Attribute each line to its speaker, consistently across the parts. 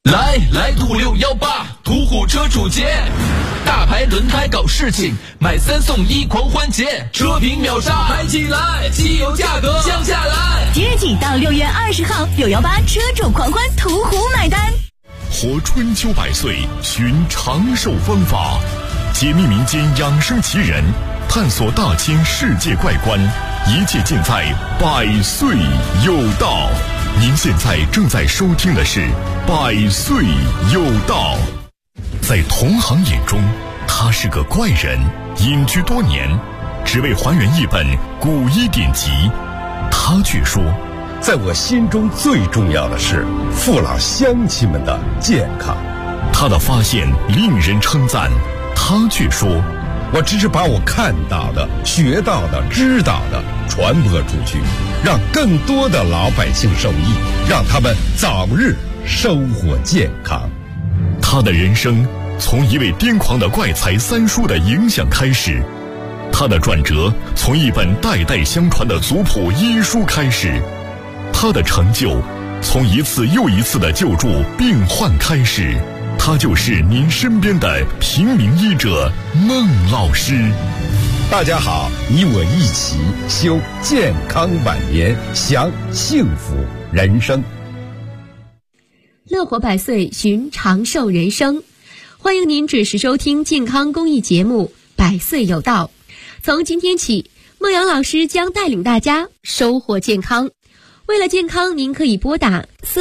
Speaker 1: 来土618途虎车主节，大牌轮胎搞事情，买3送1狂欢节，车评秒杀，买起来，汽油价格降下来。
Speaker 2: 即日起到6月20号，618车主狂欢途虎买单。
Speaker 3: 活春秋百岁，寻长寿方法，解密民间养生奇人，探索大千世界怪观，一切尽在百岁有道。您现在正在收听的是百岁有道。在同行眼中，他是个怪人，隐居多年，只为还原一本古医典籍。他却说，
Speaker 4: 在我心中最重要的是父老乡亲们的健康。
Speaker 3: 他的发现令人称赞，他却说，
Speaker 4: 我只是把我看到的、学到的、知道的传播出去，让更多的老百姓受益，让他们早日收获健康。
Speaker 3: 他的人生从一位癫狂的怪才三叔的影响开始，他的转折从一本代代相传的族谱医书开始，他的成就从一次又一次的救助病患开始。他就是您身边的平民医者孟老师。
Speaker 4: 大家好，你我一起修健康晚年，享幸福人生。
Speaker 5: 乐活百岁，寻长寿人生。欢迎您准时收听健康公益节目《百岁有道》。从今天起，孟阳老师将带领大家收获健康。为了健康，您可以拨打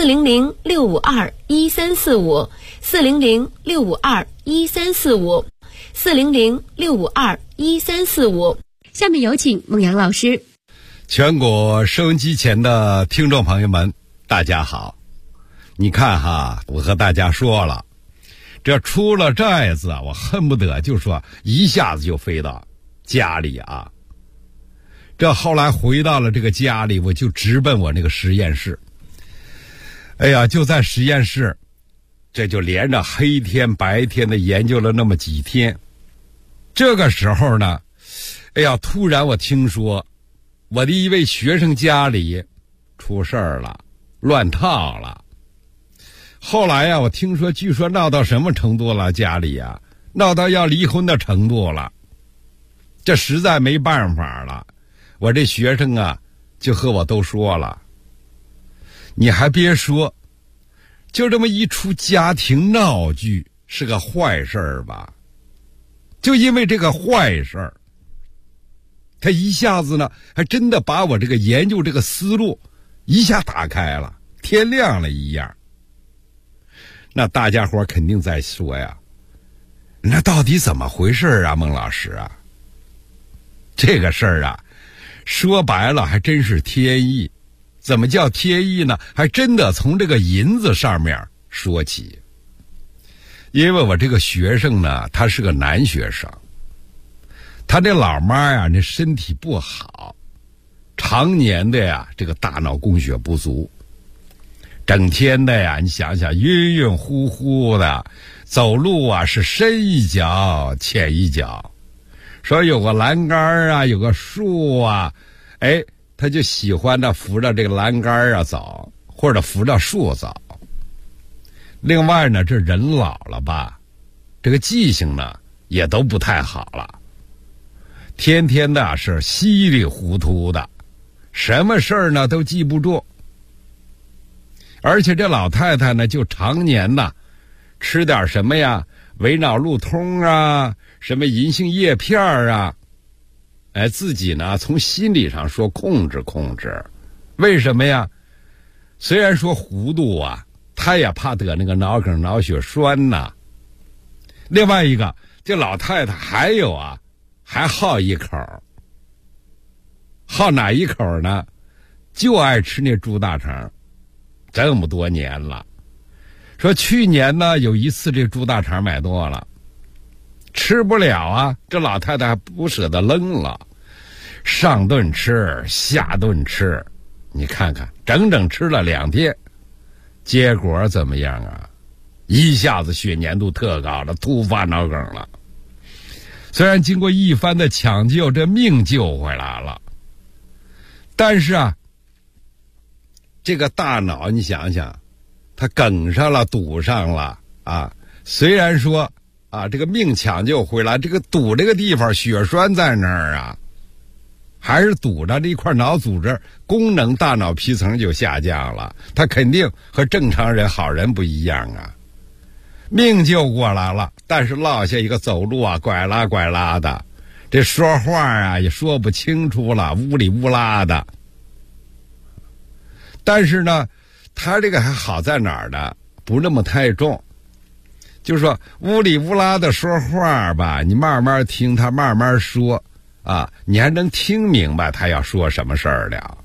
Speaker 5: 400-652-1345 400-652-1345 400-652-1345。下面有请孟阳老师。
Speaker 4: 全国收音机前的听众朋友们，大家好。你看哈，我和大家说了，这出了寨子，我恨不得就说一下子就飞到家里啊。这后来回到了这个家里，我就直奔我那个实验室。哎呀，就在实验室，这就连着黑天白天的研究了那么几天。这个时候呢，哎呀，突然我听说我的一位学生家里出事儿了，乱套了。后来呀，我听说据说闹到什么程度了，家里呀闹到要离婚的程度了。这实在没办法了，我这学生啊就和我都说了，你还别说，就这么一出家庭闹剧是个坏事儿吧，就因为这个坏事儿，他一下子呢还真的把我这个研究这个思路一下打开了，天亮了一样。那大家伙肯定在说呀，那到底怎么回事啊，孟老师啊？这个事儿啊说白了还真是天意。怎么叫天意呢？还真的从这个银子上面说起。因为我这个学生呢，他是个男学生，他这老妈呀那身体不好，常年的呀这个大脑供血不足，整天的呀你想想晕晕乎乎的，走路啊是深一脚浅一脚，说有个栏杆啊有个树啊，哎他就喜欢着扶着这个栏杆啊走，或者扶着树走。另外呢，这人老了吧，这个记性呢也都不太好了，天天的是稀里糊涂的，什么事儿呢都记不住。而且这老太太呢就常年呢吃点什么呀，维脑路通啊，什么银杏叶片啊，哎，自己呢从心理上说控制控制。为什么呀？虽然说糊涂啊，他也怕得那个脑梗脑血栓呐。另外一个，这老太太还有啊，还好一口，好哪一口呢？就爱吃那猪大肠，这么多年了。说去年呢有一次这猪大肠买多了，吃不了啊，这老太太还不舍得扔了，上顿吃下顿吃，你看看整整吃了2天，结果怎么样啊？一下子血粘度特高了，突发脑梗了。虽然经过一番的抢救，这命救回来了，但是啊这个大脑你想想他梗上了，堵上了啊。虽然说啊，这个命抢救回来，这个堵这个地方血栓在那儿啊，还是堵着这一块脑组织功能，大脑皮层就下降了。他肯定和正常人好人不一样啊。命救过来了，但是落下一个走路啊拐拉拐拉的，这说话啊也说不清楚了，乌里乌拉的。但是呢，他这个还好在哪儿呢？不那么太重，就是说乌里乌拉的说话吧，你慢慢听他慢慢说啊，你还能听明白他要说什么事儿了。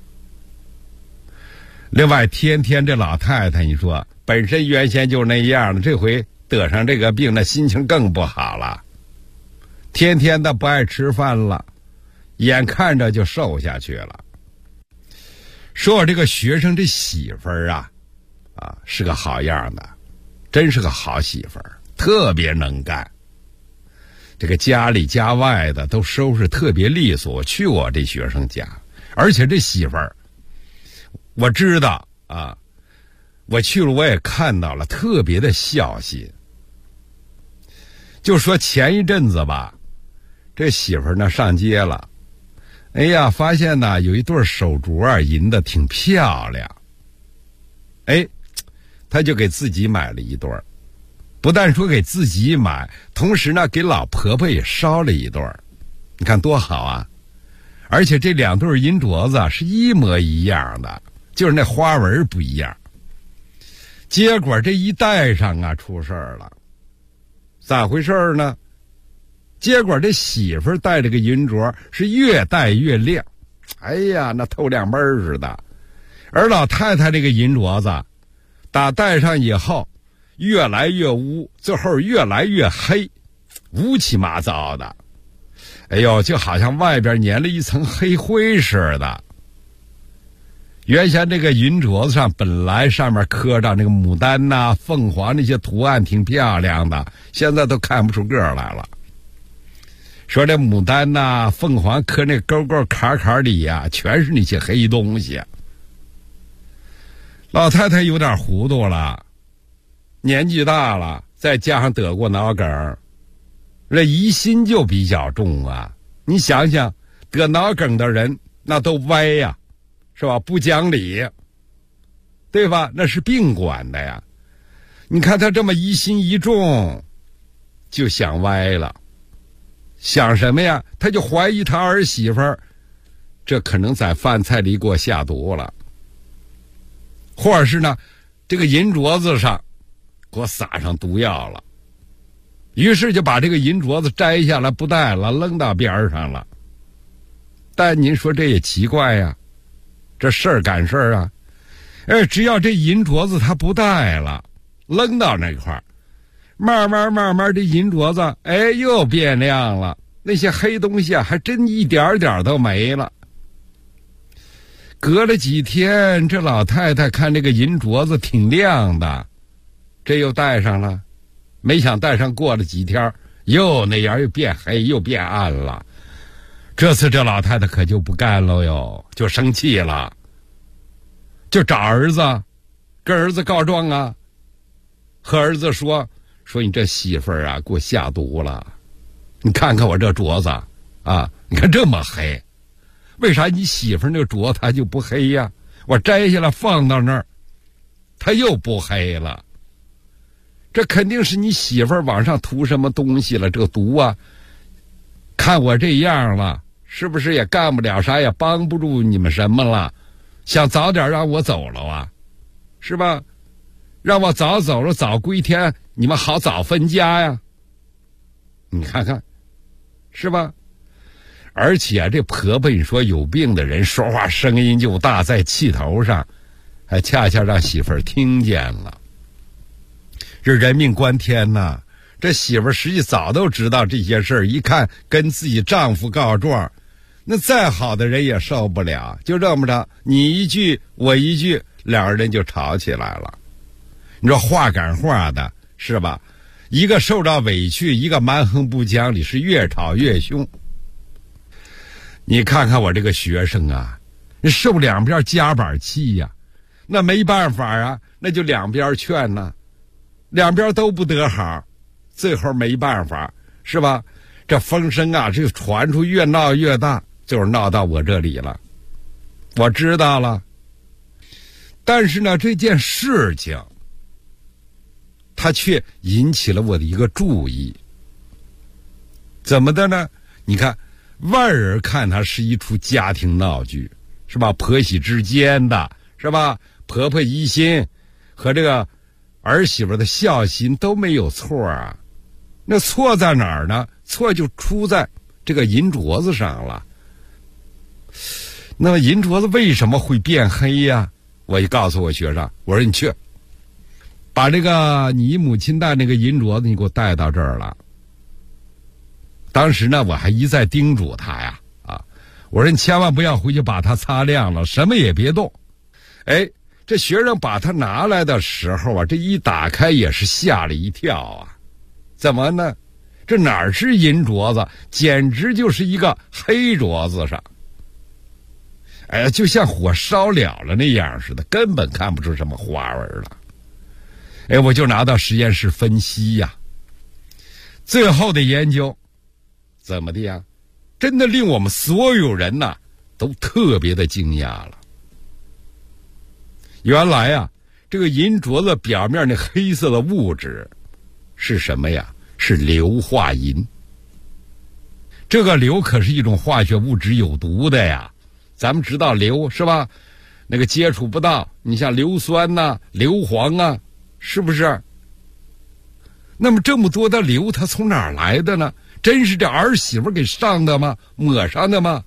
Speaker 4: 另外，天天这老太太，你说本身原先就那样了，这回得上这个病，那心情更不好了，天天的不爱吃饭了，眼看着就瘦下去了。说我这个学生这媳妇儿啊，是个好样的，真是个好媳妇儿，特别能干。这个家里家外的都收拾特别利索。我去我这学生家，而且这媳妇儿，我知道啊，我去了我也看到了，特别的孝心。就说前一阵子吧，这媳妇儿呢上街了。哎呀，发现呢有一对手镯啊，银的挺漂亮。哎，他就给自己买了一对，不但说给自己买，同时呢给老婆婆也烧了一对。你看多好啊！而且这两对银镯子是一模一样的，就是那花纹不一样。结果这一戴上啊，出事儿了。咋回事呢？结果这媳妇儿戴这个银镯是越戴越亮，哎呀，那透亮门似的。而老太太这个银镯子打戴上以后越来越污，最后越来越黑，乌七八糟的。哎呦，就好像外边粘了一层黑灰似的。原先这个银镯子上本来上面刻着那个牡丹呐、凤凰那些图案挺漂亮的，现在都看不出个来了。说这牡丹呐、凤凰刻那沟沟坎坎里呀，全是那些黑东西。老太太有点糊涂了，年纪大了，再加上得过脑梗，这疑心就比较重啊。你想想，得脑梗的人那都歪呀，是吧？不讲理，对吧？那是病管的呀。你看他这么疑心一重，就想歪了。想什么呀？他就怀疑他儿媳妇儿，这可能在饭菜里给我下毒了，或者是呢，这个银镯子上给我撒上毒药了。于是就把这个银镯子摘下来不戴了，扔到边上了。但您说这也奇怪呀，这事儿赶事儿啊。只要这银镯子他不戴了，扔到那块儿，慢慢这银镯子又变亮了，那些黑东西啊还真一点点都没了。隔了几天，这老太太看这个银镯子挺亮的，这又戴上了，没想戴上过了几天，又那样又变黑又变暗了。这次这老太太可就不干了哟，就生气了，就找儿子，跟儿子告状啊，和儿子说你这媳妇儿啊给我下毒了，你看看我这镯子啊，你看这么黑，为啥你媳妇儿那个镯它就不黑呀？我摘下来放到那儿，它又不黑了。这肯定是你媳妇儿往上涂什么东西了，这个毒啊，看我这样了，是不是也干不了啥，也帮不住你们什么了，想早点让我走了啊，是吧？让我早走了，早归天，你们好早分家呀。你看看，是吧？而且这婆婆，你说有病的人说话声音就大，在气头上，还恰恰让媳妇儿听见了。这人命关天呐！这媳妇儿实际早都知道这些事儿，一看跟自己丈夫告状，那再好的人也受不了，就这么着，你一句我一句，两人就吵起来了。你说话赶话的，是吧？一个受到委屈，一个蛮横不讲理，是越吵越凶。你看看我这个学生啊，受两边夹板气呀， 那没办法啊，那就两边劝呐，两边都不得好，最后没办法，是吧？这风声啊，这个传出越闹越大，就是闹到我这里了。我知道了，但是呢，这件事情它却引起了我的一个注意。怎么的呢？你看，外人看它是一出家庭闹剧，是吧？婆媳之间的，是吧？婆婆疑心和这个儿媳妇的孝心都没有错啊。那错在哪儿呢？错就出在这个银镯子上了。那么银镯子为什么会变黑呀？我就告诉我学生，我说你去把这个你母亲戴那个银镯子你给我带到这儿了。当时呢我还一再叮嘱他呀，我说你千万不要回去把它擦亮了，什么也别动。哎，这学生把它拿来的时候啊，这一打开也是吓了一跳啊。怎么呢？这哪是银镯子，简直就是一个黑镯子上。哎呀，就像火烧了那样似的，根本看不出什么花纹了。哎，我就拿到实验室分析呀，最后的研究怎么的呀？真的令我们所有人呐都特别的惊讶了。原来啊，这个银镯子表面那黑色的物质是什么呀？是硫化银。这个硫可是一种化学物质，有毒的呀。咱们知道硫是吧？那个接触不到，你像硫酸呐、硫磺啊，是不是？那么这么多的硫，它从哪儿来的呢？真是这儿媳妇给上的吗？抹上的吗？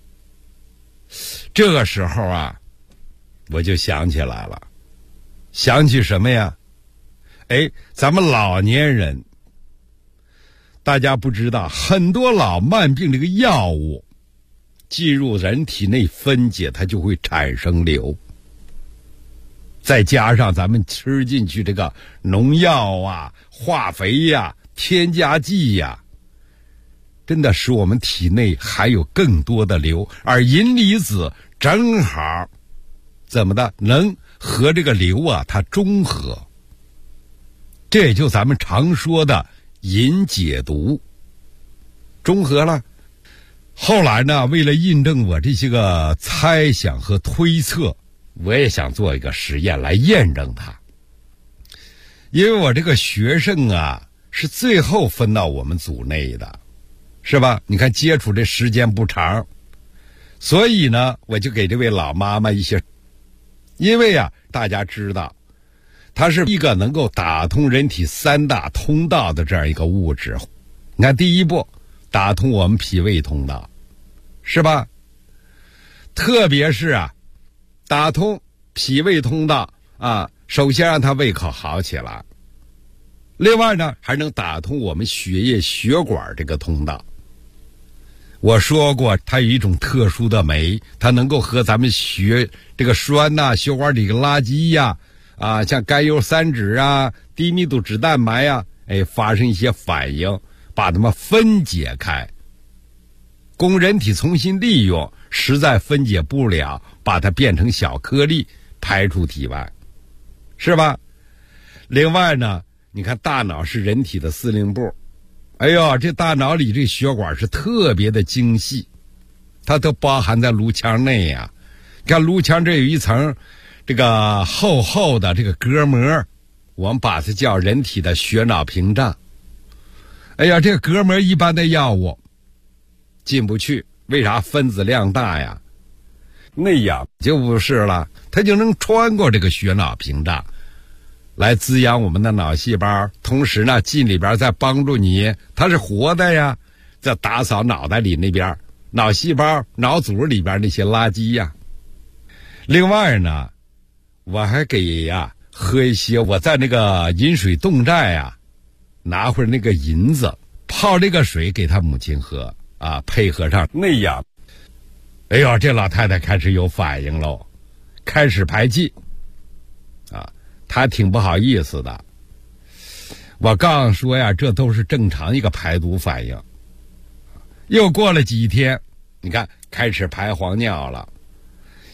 Speaker 4: 这个时候啊，我就想起来了，想起什么呀？哎，咱们老年人，大家不知道，很多老慢病这个药物进入人体内分解，它就会产生硫。再加上咱们吃进去这个农药啊、化肥呀、添加剂呀，真的使我们体内含有更多的硫，而银离子正好怎么的能和这个硫啊它中和，这也就咱们常说的银解毒，中和了。后来呢，为了印证我这些个猜想和推测，我也想做一个实验来验证它。因为我这个学生啊是最后分到我们组内的，是吧？你看接触这时间不长，所以呢我就给这位老妈妈一些，因为啊大家知道它是一个能够打通人体三大通道的这样一个物质。你看第一步打通我们脾胃通道，是吧？特别是啊打通脾胃通道啊，首先让他胃口好起来，另外呢还能打通我们血液血管这个通道。我说过它有一种特殊的酶，它能够和咱们血这个栓呐、血管里的垃圾呀像甘油三酯啊、低密度脂蛋白啊，发生一些反应，把它们分解开，供人体重新利用，实在分解不了，把它变成小颗粒排出体外，是吧？另外呢，你看大脑是人体的司令部，哎呦，这大脑里这血管是特别的精细，它都包含在颅腔内呀。你看颅腔这有一层这个厚厚的这个隔膜，我们把它叫人体的血脑屏障。哎呀，这个隔膜一般的药物进不去，为啥？分子量大呀。那样就不是了，它就能穿过这个血脑屏障来滋养我们的脑细胞，同时呢进里边再帮助你，它是活的呀，在打扫脑袋里那边脑细胞脑组里边那些垃圾呀。另外呢我还给喝一些，我在那个饮水冻寨拿回那个银子泡这个水给他母亲喝配合上那样，哎呦，这老太太开始有反应喽，开始排气她挺不好意思的。我刚说呀，这都是正常一个排毒反应。又过了几天，你看开始排黄尿了，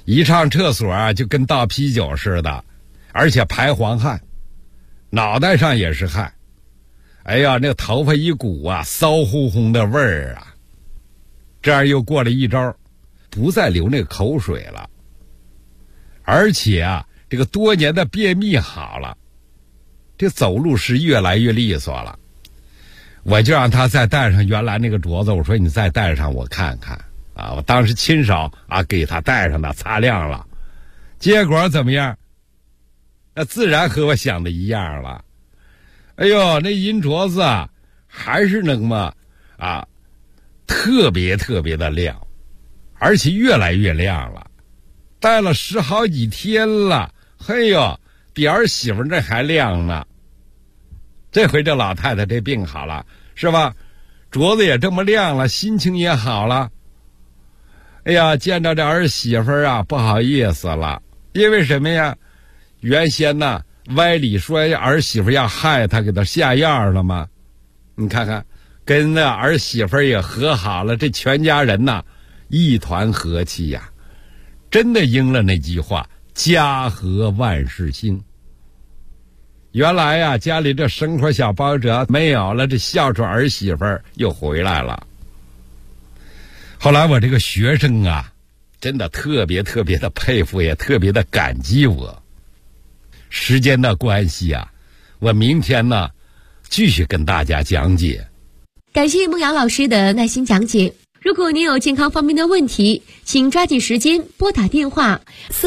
Speaker 4: 一上厕所啊就跟倒啤酒似的，而且排黄汗，脑袋上也是汗。哎呀，那个头发一鼓啊，骚乎乎的味儿啊。这样又过了一招，不再流那个口水了，而且啊，这个多年的便秘好了，这走路是越来越利索了。我就让他再戴上原来那个镯子，我说你再戴上我看看啊！我当时亲手啊给他戴上的，擦亮了，结果怎么样？那自然和我想的一样了。哎呦，那银镯子啊，还是那么啊，特别特别的亮，而且越来越亮了。戴了10好几天了，嘿呦，比儿媳妇这还亮呢。这回这老太太这病好了，是吧？镯子也这么亮了，心情也好了。哎呀，见到这儿媳妇啊，不好意思了，因为什么呀？原先呢，歪理说儿媳妇要害他，给他下药了吗？你看看，跟那儿媳妇也和好了，这全家人呐，一团和气呀，真的应了那句话：家和万事兴。原来呀，家里这生活小包折没有了，这孝顺儿媳妇又回来了。后来我这个学生啊，真的特别特别的佩服，也特别的感激我。时间的关系啊，我明天呢继续跟大家讲解。
Speaker 5: 感谢孟瑶老师的耐心讲解。如果您有健康方面的问题，请抓紧时间拨打电话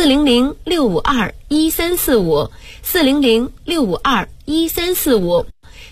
Speaker 5: 400-652-1345 400-652-1345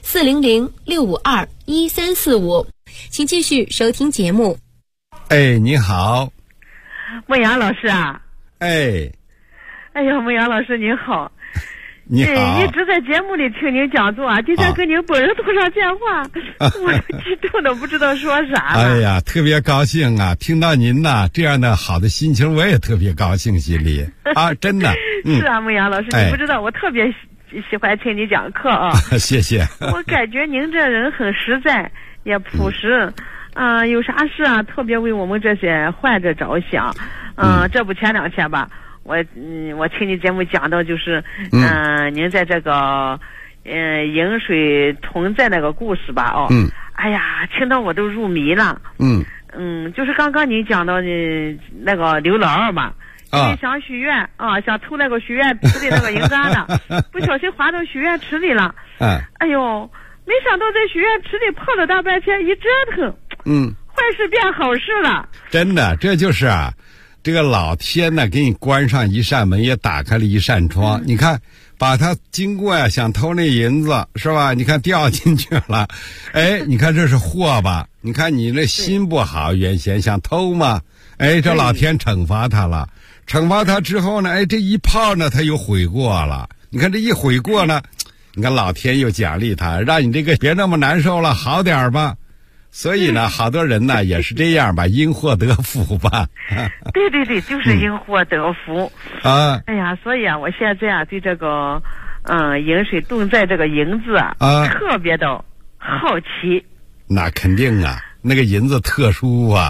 Speaker 5: 400-652-1345，请继续收听节目。
Speaker 4: 哎，你好，
Speaker 6: 孟阳老师啊！
Speaker 4: 哎
Speaker 6: 呀，孟阳老师您好。
Speaker 4: 你好，
Speaker 6: 一直在节目里听您讲座啊，今天跟您本人通上电话，我激动的不知道说啥了。
Speaker 4: 哎呀，特别高兴啊！听到您呐这样的好的心情，我也特别高兴，心里啊，真的。
Speaker 6: 是啊，孟阳老师，你不知道，我特别喜欢听你讲课啊。
Speaker 4: 谢谢。
Speaker 6: 我感觉您这人很实在，也朴实。有啥事啊，特别为我们这些患者着想。这不前2天吧。我听你节目讲到就是您在这个饮水同在那个故事吧哎呀，听到我都入迷了。就是刚刚您讲到那个刘老二嘛，因为想许愿想偷那个许愿池里那个银疙瘩，不小心滑到许愿池里了。哎呦，没想到在许愿池里泡了大半天，一折腾，坏事变好事了。
Speaker 4: 真的，这就是啊。这个老天呢，给你关上一扇门，也打开了一扇窗。你看，把他经过呀，想偷那银子是吧？你看掉进去了，哎，你看这是祸吧？你看你那心不好，原先想偷嘛，哎，这老天惩罚他了。惩罚他之后呢，哎，这一泡呢，他又悔过了。你看这一悔过呢，你看老天又奖励他，让你这个别那么难受了，好点吧。所以呢，好多人呢也是这样吧，因祸得福吧。
Speaker 6: 对，就是因祸得福
Speaker 4: 啊！
Speaker 6: 哎呀，所以啊，我现在啊对这个饮水同在这个银字啊特别的好奇。
Speaker 4: 那肯定啊，那个银子特殊啊。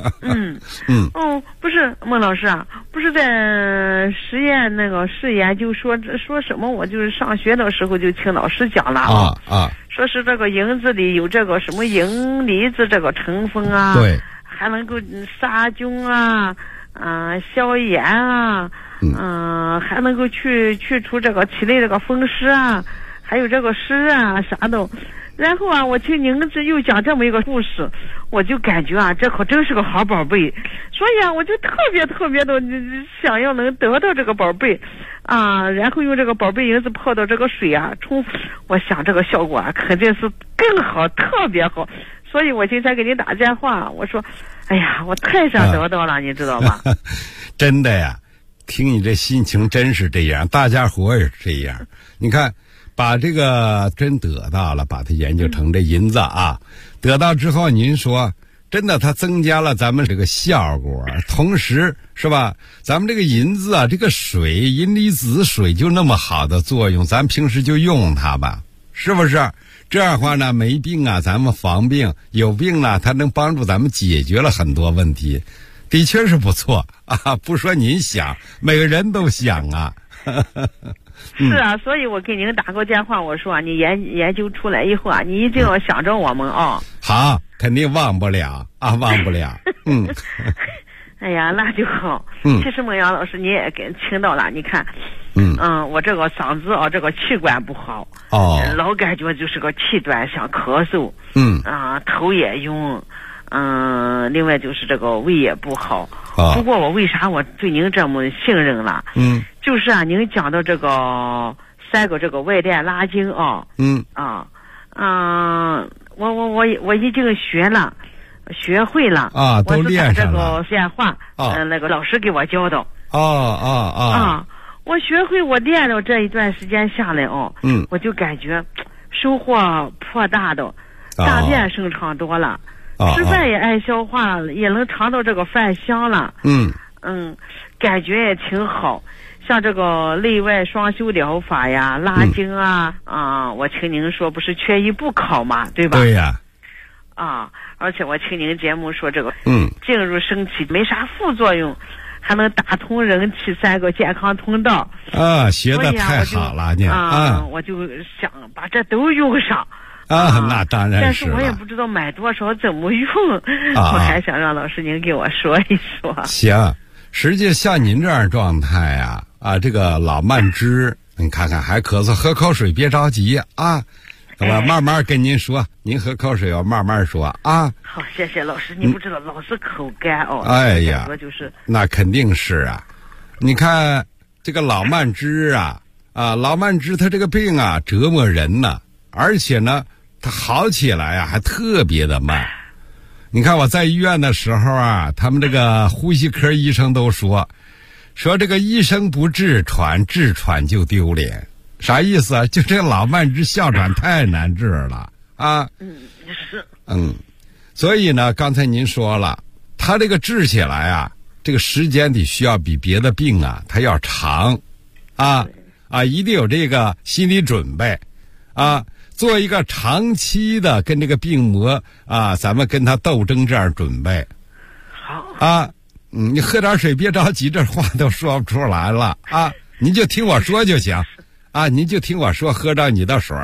Speaker 6: 不是孟老师啊，不是在实验那个试研就说什么，我就是上学的时候就听老师讲了说是这个银子里有这个什么银离子这个成分啊，
Speaker 4: 对，
Speaker 6: 还能够杀菌啊，消炎啊，还能够去除这个体内这个风湿啊，还有这个湿啊啥的。然后啊，我听您这又讲这么一个故事，我就感觉啊，这可真是个好宝贝，所以啊，我就特别特别的想要能得到这个宝贝然后用这个宝贝银子泡到这个水啊我想这个效果啊肯定是更好，特别好。所以我今天给您打电话，我说哎呀，我太想得到了，你知道吧？
Speaker 4: 真的呀，听你这心情真是这样，大家伙也是这样。你看把这个真得到了，把它研究成这银子得到之后，您说真的它增加了咱们这个效果，同时是吧，咱们这个银子这个水银离子水就那么好的作用，咱平时就用它吧，是不是？这样的话呢，没病咱们防病，有病呢它能帮助咱们解决了很多问题。 的确是不错啊，不说您想，每个人都想啊。
Speaker 6: 是啊，所以我给您打过电话，我说你研究出来以后啊，你一定要想着我们啊。
Speaker 4: 好，肯定忘不了啊，忘不了。
Speaker 6: 哎呀，那就好。其实孟阳老师你也给听到了，你看，我这个嗓子啊，这个气管不好，老感觉就是个气短，想咳嗽，头也晕，另外就是这个胃也不好。不过我为啥我对您这么信任了？就是啊，您讲的这个3个这个外带拉筋啊，我已经学会了
Speaker 4: 啊，都练上了。
Speaker 6: 我是打这个电话，那个老师给我教的。我学会，我练了这一段时间下来我就感觉收获颇大的，大便顺畅多了，吃饭也爱消化了，也能尝到这个饭香了。感觉也挺好。像这个内外双修疗法呀、拉筋我听您说不是缺一不可嘛，对吧？
Speaker 4: 对呀。
Speaker 6: 而且我听您节目说这个进入身体没啥副作用，还能打通人体3个健康通道。
Speaker 4: 学得太好了你。
Speaker 6: 我就想把这都用上。
Speaker 4: 那当然是。
Speaker 6: 但是我也不知道买多少，怎么用。我还想让老师您给我说一说。
Speaker 4: 行，实际像您这样状态这个老慢支，你看看还咳嗽，喝口水别着急啊。我慢慢跟您说，您喝口水，我慢慢说啊。
Speaker 6: 好，谢谢老师。你不知道老是口干
Speaker 4: 哎呀，
Speaker 6: 就是
Speaker 4: 那肯定是啊。你看这个老慢支老慢支他这个病折磨人呢，而且呢，他好起来还特别的慢。你看我在医院的时候他们这个呼吸科医生都说这个医生不治喘，治喘就丢脸。啥意思啊？就这老慢支哮喘太难治了
Speaker 6: 是。
Speaker 4: 所以呢，刚才您说了，他这个治起来这个时间得需要比别的病它要长一定有这个心理准备做一个长期的跟这个病魔咱们跟他斗争这样准备。
Speaker 6: 好
Speaker 4: 你喝点水，别着急，这话都说不出来了您就听我说就行您就听我说，喝着你的水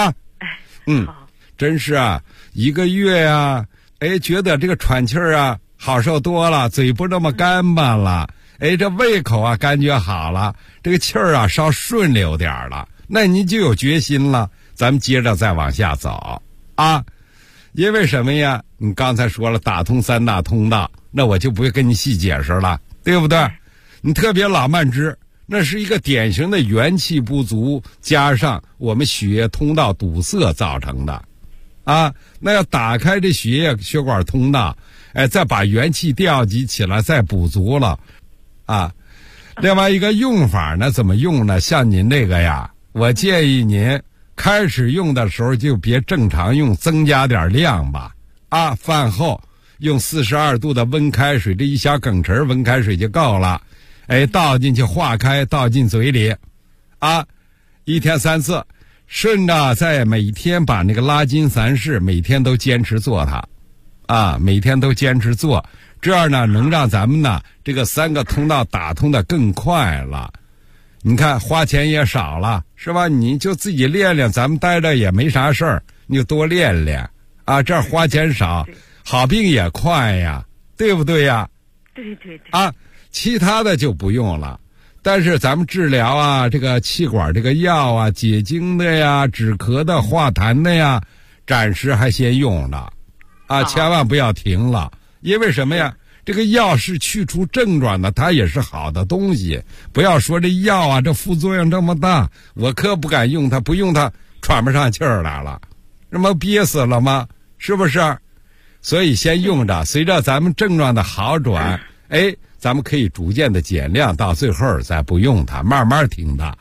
Speaker 4: 真是1个月觉得这个喘气儿好受多了，嘴不那么干巴了，这胃口感觉好了，这个气儿稍顺溜点了，那你就有决心了，咱们接着再往下走因为什么呀？你刚才说了打通3大通道，那我就不会跟你细解释了，对不对？你特别老慢支，那是一个典型的元气不足加上我们血液通道堵塞造成的那要打开这血液血管通道，再把元气调集起来，再补足了另外一个用法呢，怎么用呢？像您这个我建议您开始用的时候就别正常用，增加点量吧饭后用42度的温开水，这1小羹匙温开水就够了，倒进去化开，倒进嘴里1天3次，顺着再每天把那个拉筋3式每天都坚持做它每天都坚持做，这样呢能让咱们呢这个3个通道打通的更快了。你看花钱也少了，是吧？你就自己练练，咱们待着也没啥事儿，你就多练练这样花钱少，好病也快呀，对不对呀？
Speaker 6: 对
Speaker 4: 其他的就不用了。但是咱们治疗这个气管这个药解痉的呀、止咳的、化痰的呀，暂时还先用着千万不要停了。因为什么呀？这个药是去除症状的，它也是好的东西。不要说这药这副作用这么大，我可不敢用它，不用它喘不上气儿来了，那么憋死了吗？是不是？所以先用着，随着咱们症状的好转，咱们可以逐渐的减量，到最后再不用它，慢慢停它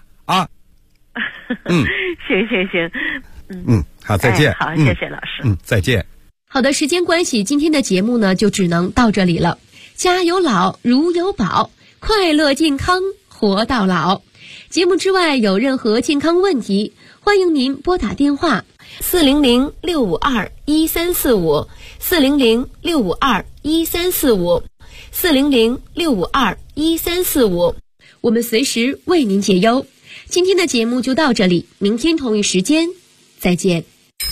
Speaker 6: 行。
Speaker 4: 好，再见。
Speaker 6: 好，谢谢老师。
Speaker 4: 再见。
Speaker 5: 好的，时间关系，今天的节目呢就只能到这里了。家有老，如有宝，快乐健康活到老。节目之外有任何健康问题，欢迎您拨打电话400-652-1345，400-652-1345。 400-652-1345，我们随时为您解忧。今天的节目就到这里，明天同一时间再见。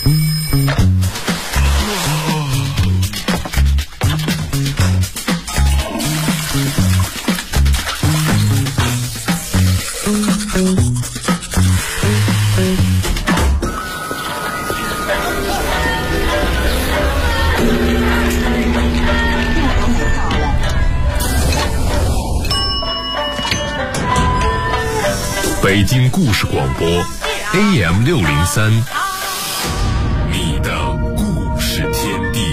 Speaker 3: 北京故事广播 AM603， 你的故事天地。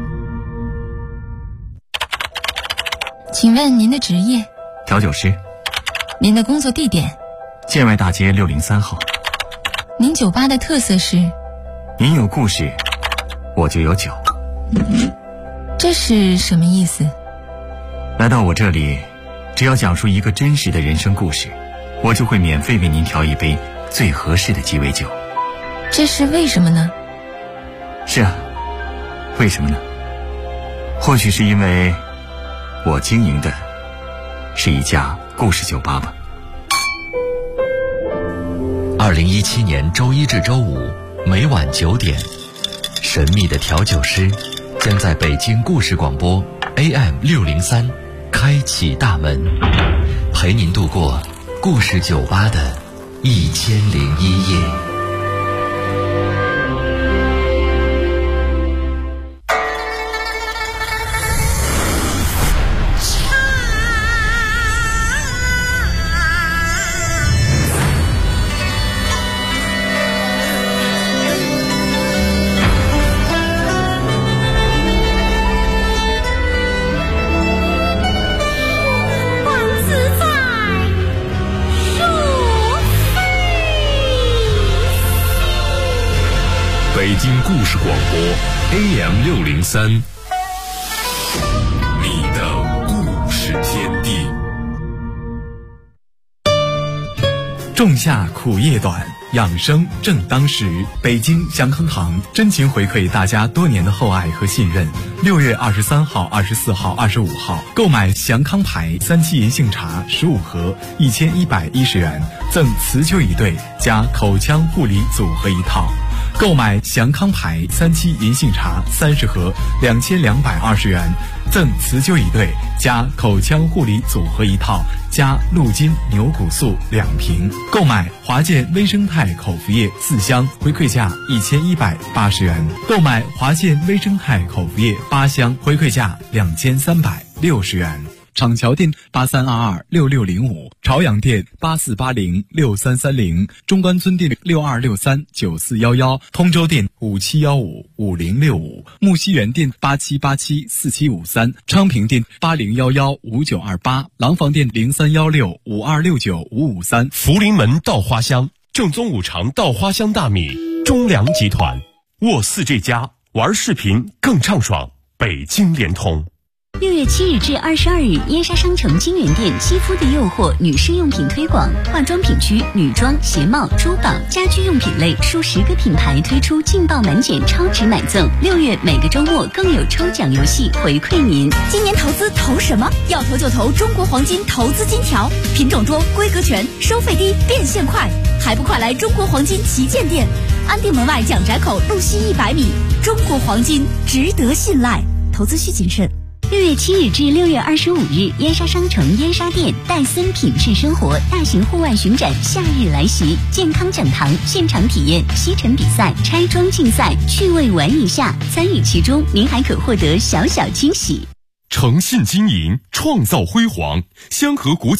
Speaker 7: 请问您的职业？
Speaker 8: 调酒师。
Speaker 7: 您的工作地点？
Speaker 8: 建外大街603号。
Speaker 7: 您酒吧的特色是？
Speaker 8: 您有故事，我就有酒。
Speaker 7: 这是什么意思？
Speaker 8: 来到我这里，只要讲述一个真实的人生故事，我就会免费为您调一杯最合适的鸡尾酒。
Speaker 7: 这是为什么呢？
Speaker 8: 是啊，为什么呢？或许是因为我经营的是一家故事酒吧吧。
Speaker 1: 2017年周一至周五每晚9点，神秘的调酒师将在北京故事广播 AM603 开启大门，陪您度过故事酒吧的1001夜。
Speaker 3: 北京故事广播 AM603， 你的故事天地。
Speaker 9: 仲夏苦夜短，养生正当时。北京祥康堂真情回馈大家多年的厚爱和信任。6月23号、24号、25号，购买祥康牌3七银杏茶15盒，1110元，赠辞旧椅对加口腔护理组合一套。购买祥康牌3七银杏茶30盒，2220元，赠辞旧椅对加口腔护理组合一套，加鹿筋牛骨素2瓶。购买华健微生态口服液4箱，回馈价1180元。购买华健微生态口服液8箱，回馈价2360元。厂桥店83226605，朝阳店84806330，中关村店62639411，通州店57155065，木樨园店87874753，昌平店80115928，廊坊店031652695553。
Speaker 3: 福临门稻花香，正宗五常稻花香大米，中粮集团，沃4这家，玩视频更畅爽，北京联通。
Speaker 2: 6月7日至22日，燕莎商城金源店肌肤的诱惑女士用品推广，化妆品区、女装、鞋帽、珠宝、家居用品类数10个品牌推出劲爆满减超值买赠。6月每个周末更有抽奖游戏回馈您。
Speaker 10: 今年投资投什么？要投就投中国黄金投资金条，品种多，规格全，收费低，变现快，还不快来中国黄金旗舰店，安定门外蒋宅口路西100米。中国黄金值得信赖，投资需谨慎。
Speaker 2: 6月7日至6月25日，燕莎商城燕莎店戴森品质生活大型户外巡展夏日来袭，健康讲堂现场体验吸尘比赛、拆装竞赛，趣味玩一下，参与其中您还可获得小小惊喜。
Speaker 3: 诚信经营，创造辉煌，香河国际